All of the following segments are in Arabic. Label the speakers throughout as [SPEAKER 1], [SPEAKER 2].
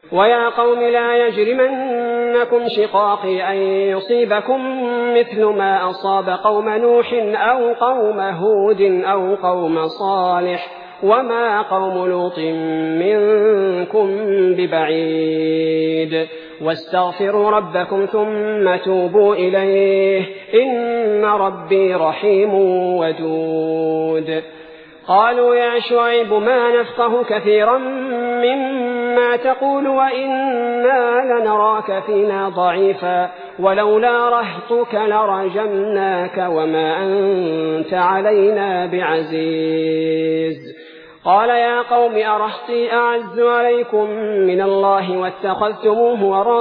[SPEAKER 1] ويا قوم لا يجرمنكم شقاقي أن يصيبكم مثل ما أصاب قوم نوح أو قوم هود أو قوم صالح وما قوم لوط منكم ببعيد واستغفروا ربكم ثم توبوا إليه إن ربي رحيم ودود. قالوا يا شعيب ما نفقه كثيرا مما تقول وإنا لنراك فينا ضعيفا ولولا رهطك لرجمناك وما أنت علينا بعزيز. قال يا قوم أرهطي أعز عليكم من الله واتخذتموه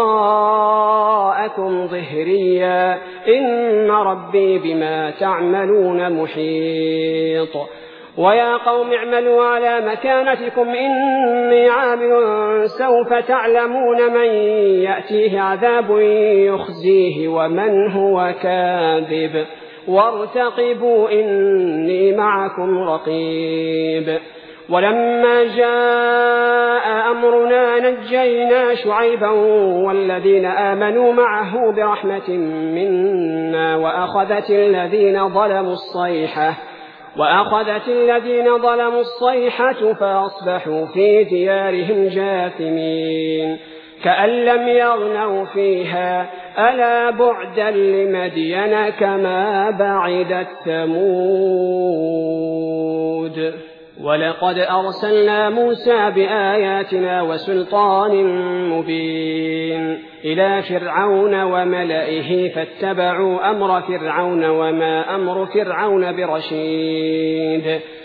[SPEAKER 1] وراءكم ظهريا إن ربي بما تعملون محيط. ويا قوم اعملوا على مكانتكم إني عامل سوف تعلمون من يأتيه عذاب يخزيه ومن هو كاذب وارتقبوا إني معكم رقيب. ولما جاء أمرنا نجينا شعيبا والذين آمنوا معه برحمة منا وأخذت الذين ظلموا الصيحة فأصبحوا في ديارهم جاثمين كأن لم يغنوا فيها ألا بعدا لمدين كما بعدت ثمود. ولقد أرسلنا موسى بآياتنا وسلطان مبين إلى فرعون وملئه فاتبعوا أمر فرعون وما أمر فرعون برشيد